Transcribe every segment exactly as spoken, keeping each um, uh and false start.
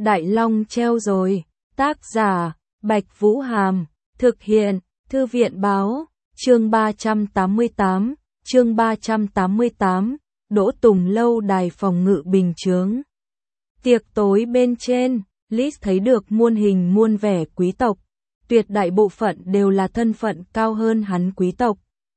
Đại Long treo rồi. Tác giả, Bạch Vũ Hàm. Thực hiện, Thư viện Báo. Chương ba trăm tám mươi tám. Chương ba trăm tám mươi tám. Đỗ Tùng lâu đài phòng ngự bình chướng. Tiệc tối bên trên, Liz thấy được muôn hình muôn vẻ quý tộc. Tuyệt đại bộ phận đều là thân phận cao hơn hắn quý tộc.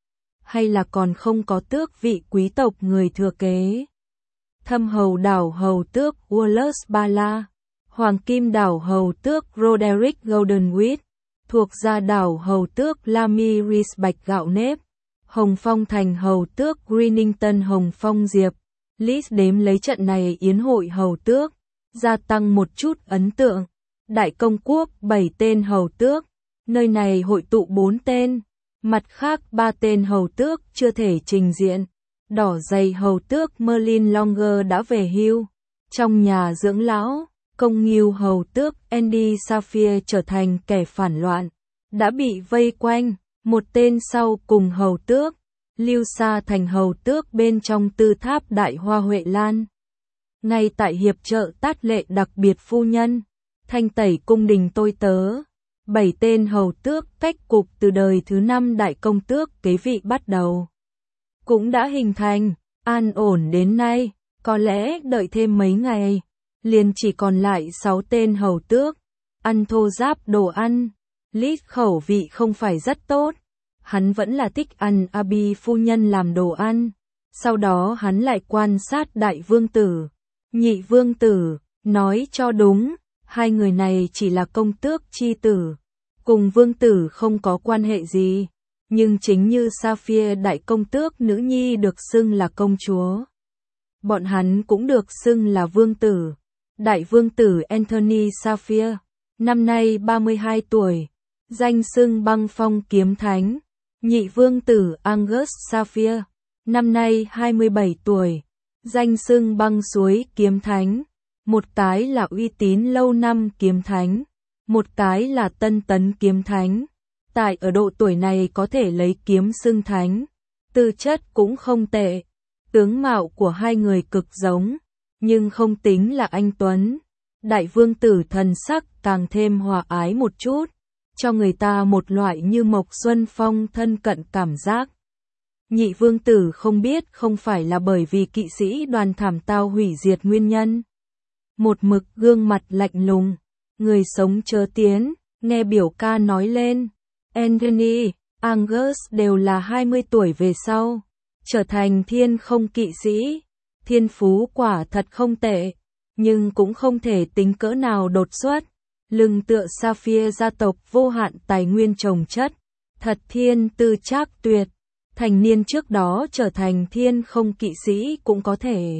Hay là còn không có tước vị quý tộc người thừa kế. Thâm hầu đảo hầu tước Wallace Bala, hoàng kim đảo hầu tước Roderick Goldenwhite, thuộc gia đảo hầu tước Lamiris bạch gạo nếp, Hồng Phong thành hầu tước Greenington Hồng Phong diệp. Liz đếm lấy trận này yến hội hầu tước, gia tăng một chút ấn tượng. Đại công quốc bảy tên hầu tước, nơi này hội tụ bốn tên, mặt khác ba tên hầu tước chưa thể trình diện. Đỏ dày hầu tước Merlin Longer đã về hưu. Trong nhà dưỡng lão, công nghiêu hầu tước Andy Sapphire trở thành kẻ phản loạn, đã bị vây quanh. Một tên sau cùng hầu tước, Lưu Sa thành hầu tước bên trong tư tháp Đại Hoa Huệ Lan. Ngay tại hiệp trợ tát lệ đặc biệt phu nhân, thanh tẩy cung đình tôi tớ. Bảy tên hầu tước cách cục từ đời thứ năm đại công tước kế vị bắt đầu cũng đã hình thành, an ổn đến nay, có lẽ đợi thêm mấy ngày, liền chỉ còn lại sáu tên hầu tước, ăn thô ráp đồ ăn. Liz khẩu vị không phải rất tốt, hắn vẫn là thích ăn Abi phu nhân làm đồ ăn, sau đó hắn lại quan sát đại vương tử, nhị vương tử, nói cho đúng, hai người này chỉ là công tước chi tử, cùng vương tử không có quan hệ gì. Nhưng chính như Sapphire đại công tước nữ nhi được xưng là công chúa, bọn hắn cũng được xưng là vương tử. Đại vương tử Anthony Sapphire, năm nay ba mươi hai tuổi, danh xưng băng phong kiếm thánh. Nhị vương tử Angus Sapphire, năm nay hai mươi bảy tuổi, danh xưng băng suối kiếm thánh. Một cái là uy tín lâu năm kiếm thánh, một cái là tân tấn kiếm thánh. Tại ở độ tuổi này có thể lấy kiếm xưng thánh, tư chất cũng không tệ. Tướng mạo của hai người cực giống, nhưng không tính là anh tuấn. Đại vương tử thần sắc càng thêm hòa ái một chút, cho người ta một loại như Mộc Xuân Phong thân cận cảm giác. Nhị vương tử không biết không phải là bởi vì kỵ sĩ đoàn thảm tao hủy diệt nguyên nhân. Một mực gương mặt lạnh lùng, người sống chớ tiến, nghe biểu ca nói lên. Anthony, Angus đều là hai mươi tuổi về sau, trở thành thiên không kỵ sĩ. Thiên phú quả thật không tệ, nhưng cũng không thể tính cỡ nào đột xuất. Lưng tựa Sapphire gia tộc vô hạn tài nguyên trồng chất, thật thiên tư trác tuyệt. Thành niên trước đó trở thành thiên không kỵ sĩ cũng có thể.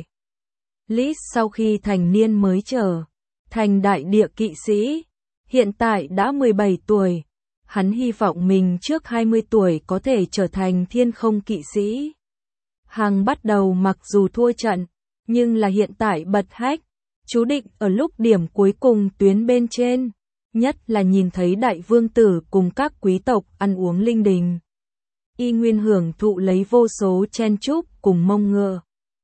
Liz sau khi thành niên mới trở thành đại địa kỵ sĩ, hiện tại đã mười bảy tuổi. Hắn hy vọng mình trước hai mươi tuổi có thể trở thành thiên không kỵ sĩ. Hàng bắt đầu mặc dù thua trận, nhưng là hiện tại bật hách, chú định ở lúc điểm cuối cùng tuyến bên trên, nhất là nhìn thấy đại vương tử cùng các quý tộc ăn uống linh đình. Y nguyên hưởng thụ lấy vô số chen chúc cùng mông ngựa.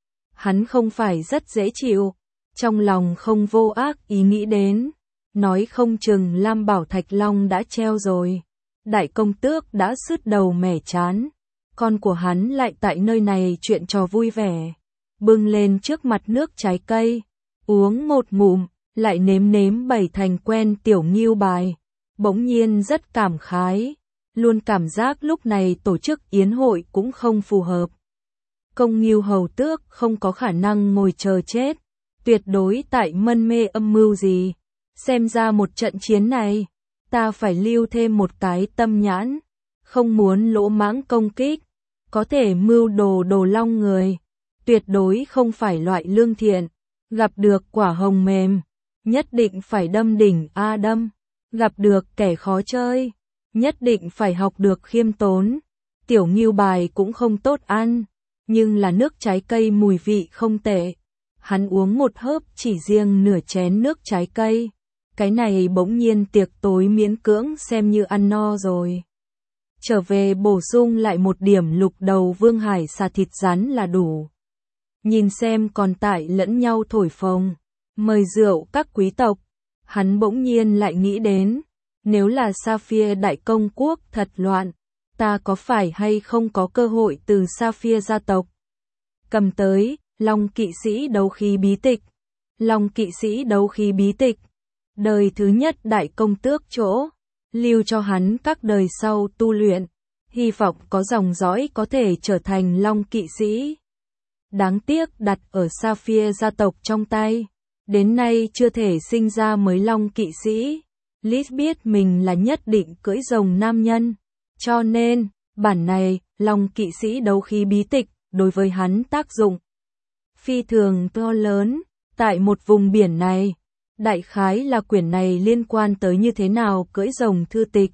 Hắn không phải rất dễ chịu, trong lòng không vô ác ý nghĩ đến. Nói không chừng Lam Bảo Thạch Long đã treo rồi. Đại công tước đã sứt đầu mẻ chán. Con của hắn lại tại nơi này chuyện trò vui vẻ. Bưng lên trước mặt nước trái cây. Uống một ngụm, lại nếm nếm bảy thành quen tiểu nghiêu bài. Bỗng nhiên rất cảm khái. Luôn cảm giác lúc này tổ chức yến hội cũng không phù hợp. Công nghiêu hầu tước không có khả năng ngồi chờ chết. Tuyệt đối tại mân mê âm mưu gì. Xem ra một trận chiến này, ta phải lưu thêm một cái tâm nhãn, không muốn lỗ mãng công kích, có thể mưu đồ đồ long người, tuyệt đối không phải loại lương thiện, gặp được quả hồng mềm, nhất định phải đâm đỉnh a đâm, gặp được kẻ khó chơi, nhất định phải học được khiêm tốn. Tiểu nghiêu bài cũng không tốt ăn, nhưng là nước trái cây mùi vị không tệ. Hắn uống một hớp chỉ riêng nửa chén nước trái cây. Cái này bỗng nhiên tiệc tối miễn cưỡng xem như ăn no rồi. Trở về bổ sung lại một điểm lục đầu vương hải xà thịt rắn là đủ. Nhìn xem còn tại lẫn nhau thổi phồng, mời rượu các quý tộc, Hắn bỗng nhiên lại nghĩ đến, nếu là Sapphire đại công quốc thật loạn, ta có phải hay không có cơ hội từ Sapphire gia tộc cầm tới Long kỵ sĩ đấu khí bí tịch. Long kỵ sĩ đấu khí bí tịch, đời thứ nhất đại công tước chỗ, lưu cho hắn các đời sau tu luyện, hy vọng có dòng dõi có thể trở thành Long kỵ sĩ. Đáng tiếc đặt ở Sapphire gia tộc trong tay, đến nay chưa thể sinh ra mới Long kỵ sĩ. Liz biết mình là nhất định cưỡi rồng nam nhân, cho nên, bản này, Long kỵ sĩ đấu khí bí tịch, đối với hắn tác dụng phi thường to lớn, tại một vùng biển này. Đại khái là quyển này liên quan tới như thế nào cưỡi rồng thư tịch.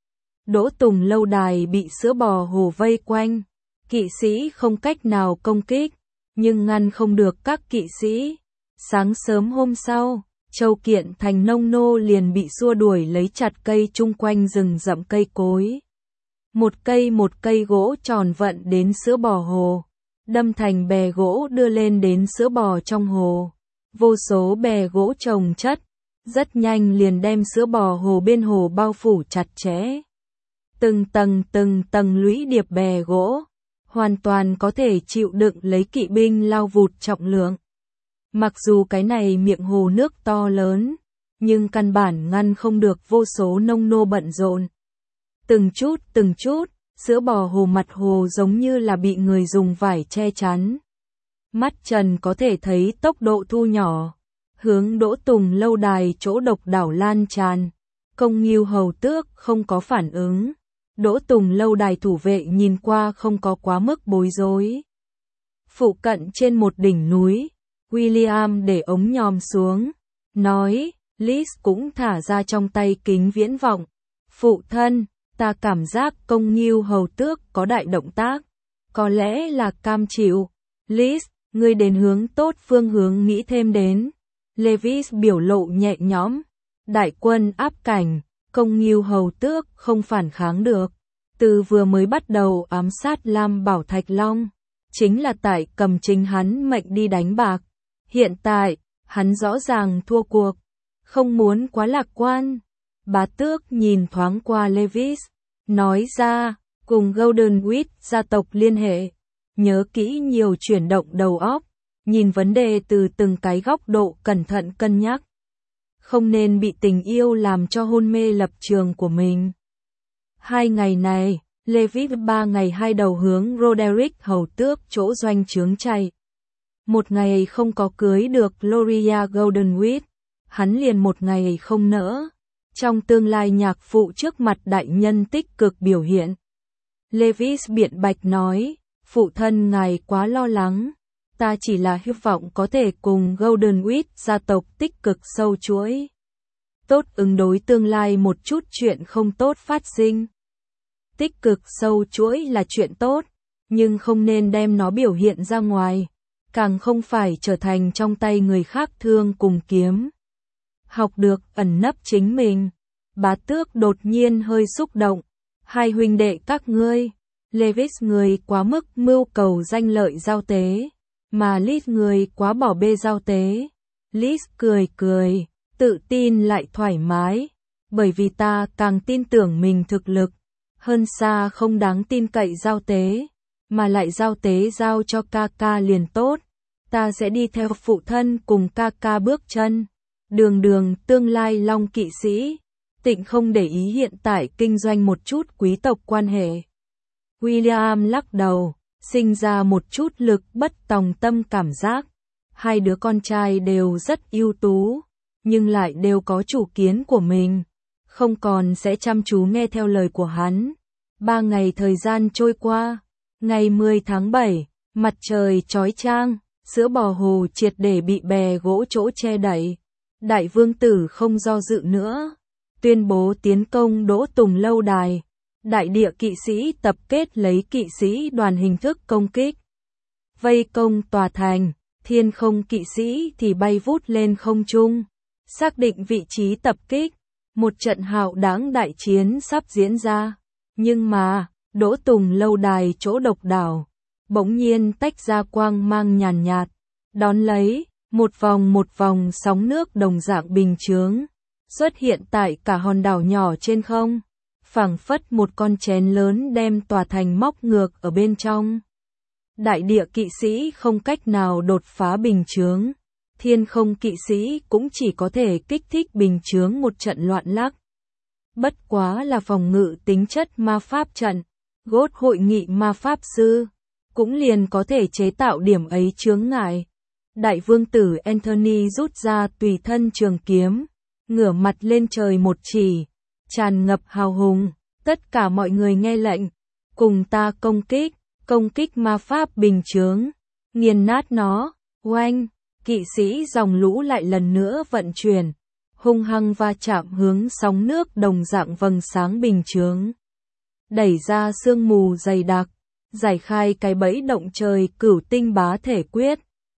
Đỗ Tùng lâu đài bị sữa bò hồ vây quanh, kỵ sĩ không cách nào công kích, nhưng ngăn không được các kỵ sĩ. Sáng sớm hôm sau, Châu Kiện Thành nông nô liền bị xua đuổi lấy chặt cây chung quanh rừng rậm cây cối. Một cây một cây gỗ tròn vận đến sữa bò hồ, đâm thành bè gỗ đưa lên đến sữa bò trong hồ. Vô số bè gỗ chồng chất, rất nhanh liền đem sữa bò hồ bên hồ bao phủ chặt chẽ. Từng tầng từng tầng lũy điệp bè gỗ, hoàn toàn có thể chịu đựng lấy kỵ binh lao vụt trọng lượng. Mặc dù cái này miệng hồ nước to lớn, nhưng căn bản ngăn không được vô số nông nô bận rộn. Từng chút từng chút, sữa bò hồ mặt hồ giống như là bị người dùng vải che chắn. Mắt Trần có thể thấy tốc độ thu nhỏ, hướng Đỗ Tùng lâu đài chỗ độc đảo lan tràn. Công Ngưu hầu tước không có phản ứng. Đỗ Tùng lâu đài thủ vệ nhìn qua không có quá mức bối rối. Phụ cận trên một đỉnh núi, William để ống nhòm xuống, nói, Liz cũng thả ra trong tay kính viễn vọng. Phụ thân, ta cảm giác Công Ngưu hầu tước có đại động tác, có lẽ là cam chịu. Liz, ngươi đến hướng tốt phương hướng nghĩ thêm đến. Levis biểu lộ nhẹ nhõm. Đại quân áp cảnh, Công Ngưu hầu tước không phản kháng được. Từ vừa mới bắt đầu ám sát Lam Bảo Thạch Long, chính là tại cầm chính hắn mệnh đi đánh bạc. Hiện tại, hắn rõ ràng thua cuộc, không muốn quá lạc quan. Bá tước nhìn thoáng qua Levis, nói ra, cùng Golden Wheat gia tộc liên hệ. Nhớ kỹ nhiều chuyển động đầu óc, nhìn vấn đề từ từng cái góc độ cẩn thận cân nhắc. Không nên bị tình yêu làm cho hôn mê lập trường của mình. Hai ngày này, Levis ba ngày hai đầu hướng Roderick hầu tước chỗ doanh trướng chạy. Một ngày không có cưới được Gloria Goldenwheat, hắn liền một ngày không nỡ. Trong tương lai nhạc phụ trước mặt đại nhân tích cực biểu hiện. Levis biện bạch nói, phụ thân ngài quá lo lắng, ta chỉ là hy vọng có thể cùng Goldenwheat gia tộc tích cực sâu chuỗi. Tốt ứng đối tương lai một chút chuyện không tốt phát sinh. Tích cực sâu chuỗi là chuyện tốt, nhưng không nên đem nó biểu hiện ra ngoài, càng không phải trở thành trong tay người khác thương cùng kiếm. Học được ẩn nấp chính mình. Bá tước đột nhiên hơi xúc động. Hai huynh đệ các ngươi, Levis người quá mức mưu cầu danh lợi giao tế, mà Liz người quá bỏ bê giao tế. Liz cười cười, tự tin lại thoải mái, bởi vì ta càng tin tưởng mình thực lực, hơn xa không đáng tin cậy giao tế, mà lại giao tế giao cho ca ca liền tốt. Ta sẽ đi theo phụ thân cùng ca ca bước chân. Đường đường tương lai Long kỵ sĩ, Tịnh không để ý hiện tại kinh doanh một chút quý tộc quan hệ. William lắc đầu, sinh ra một chút lực bất tòng tâm cảm giác. Hai đứa con trai đều rất ưu tú, nhưng lại đều có chủ kiến của mình, không còn sẽ chăm chú nghe theo lời của hắn. Ba ngày thời gian trôi qua, ngày mười tháng bảy, mặt trời chói chang, sữa bò hồ triệt để bị bè gỗ chỗ che đậy. Đại vương tử không do dự nữa, tuyên bố tiến công Đỗ Tùng lâu đài. Đại địa kỵ sĩ tập kết lấy kỵ sĩ đoàn hình thức công kích. Vây công tòa thành, thiên không kỵ sĩ thì bay vút lên không trung. Xác định vị trí tập kích, một trận hạo đáng đại chiến sắp diễn ra. Nhưng mà, Đỗ Tùng lâu đài chỗ độc đảo, bỗng nhiên tách ra quang mang nhàn nhạt, đón lấy, một vòng một vòng sóng nước đồng dạng bình chướng, xuất hiện tại cả hòn đảo nhỏ trên không, phảng phất một con chén lớn đem tòa thành móc ngược ở bên trong. Đại địa kỵ sĩ không cách nào đột phá bình chướng, thiên không kỵ sĩ cũng chỉ có thể kích thích bình chướng một trận loạn lắc. Bất quá là phòng ngự tính chất ma pháp trận, gốt hội nghị ma pháp sư, cũng liền có thể chế tạo điểm ấy chướng ngại. Đại vương tử Anthony rút ra tùy thân trường kiếm, ngửa mặt lên trời một chỉ, tràn ngập hào hùng, tất cả mọi người nghe lệnh, cùng ta công kích, công kích ma pháp bình chướng, nghiền nát nó, oanh, kỵ sĩ dòng lũ lại lần nữa vận chuyển, hung hăng va chạm hướng sóng nước đồng dạng vầng sáng bình chướng. Đẩy ra sương mù dày đặc, giải khai cái bẫy động trời cửu tinh bá thể quyết.